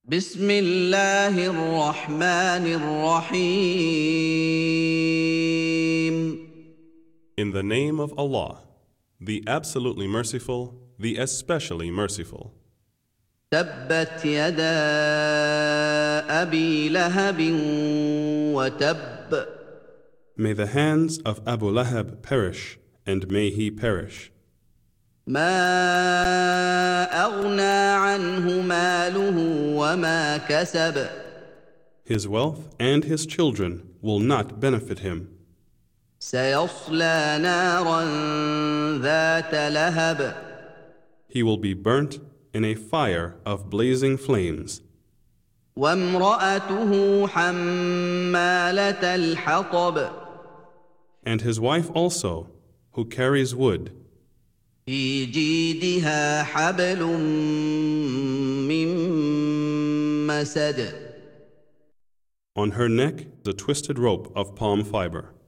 بسم الله الرحمن الرحيم. In the name of Allah, the absolutely merciful, the especially merciful. تبت يدا أبي لهب وتب. May the hands of Abu Lahab perish, and may he perish. ما أغنى عنه ماله وما كسب. His wealth and his children will not benefit him. سيصلى نارا ذات لهب. He will be burnt in a fire of blazing flames. وامرأته حمالة الحطب. And his wife also, who carries wood. في جيدها حبل من مسد. On her neck the twisted rope of palm fiber.